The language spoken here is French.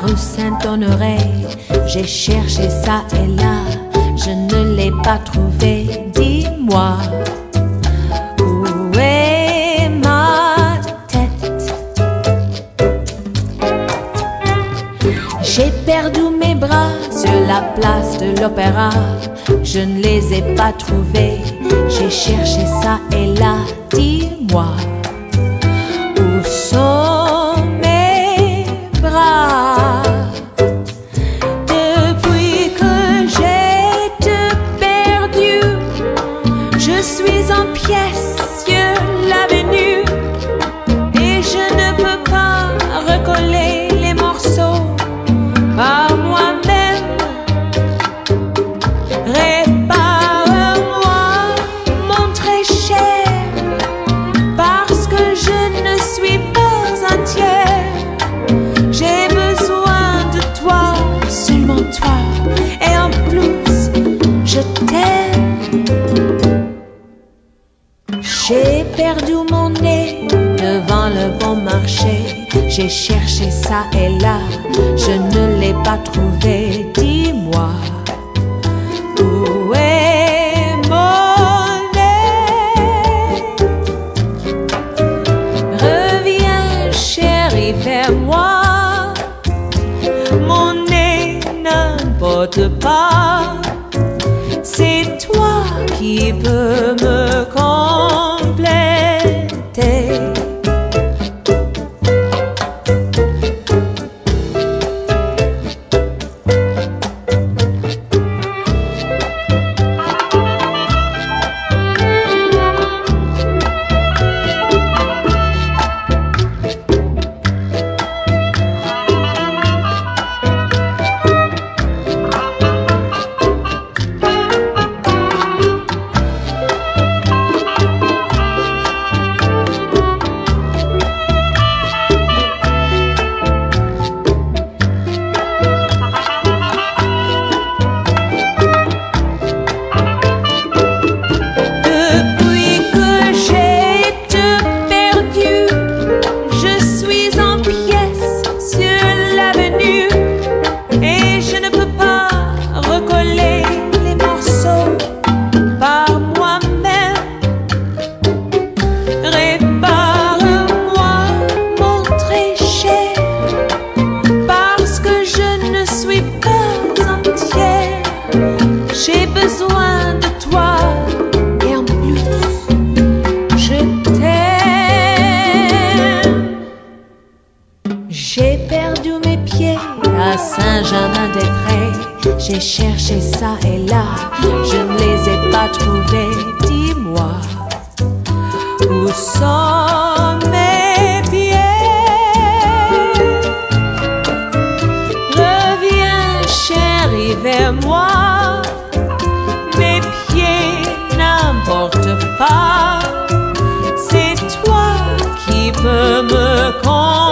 rue Saint-Honoré. J'ai cherché ça et là, je ne l'ai pas trouvé. Dis-moi, où est ma tête? J'ai perdu mes bras sur la place de l'Opéra. Je ne les ai pas trouvés. J'ai cherché ça et là. Dis-moi, où sont mes bras? Depuis que j'ai te perdu, je suis en pièces sur l'avenue et je ne peux pas recoller les morceaux par moi-même. Répare-moi, mon très cher, parce que je ne suis pas entière. J'ai besoin de toi, seulement toi, et en plus, je t'aime. J'ai perdu mon nez devant le bon marché. J'ai cherché ça et là, je ne l'ai pas trouvé. Dis-moi, où est mon nez? Reviens, chérie, vers moi. Mon nez n'importe pas. C'est toi qui peux me compléter. J'ai besoin de toi et en plus, je t'aime. J'ai perdu mes pieds à Saint-Germain-des-Prés. J'ai cherché ça et là, je ne les ai pas trouvés. Dis-moi, où sont mes pieds? Reviens, chérie, vers moi. Mes pieds n'importe pas. C'est toi qui peux me consoler.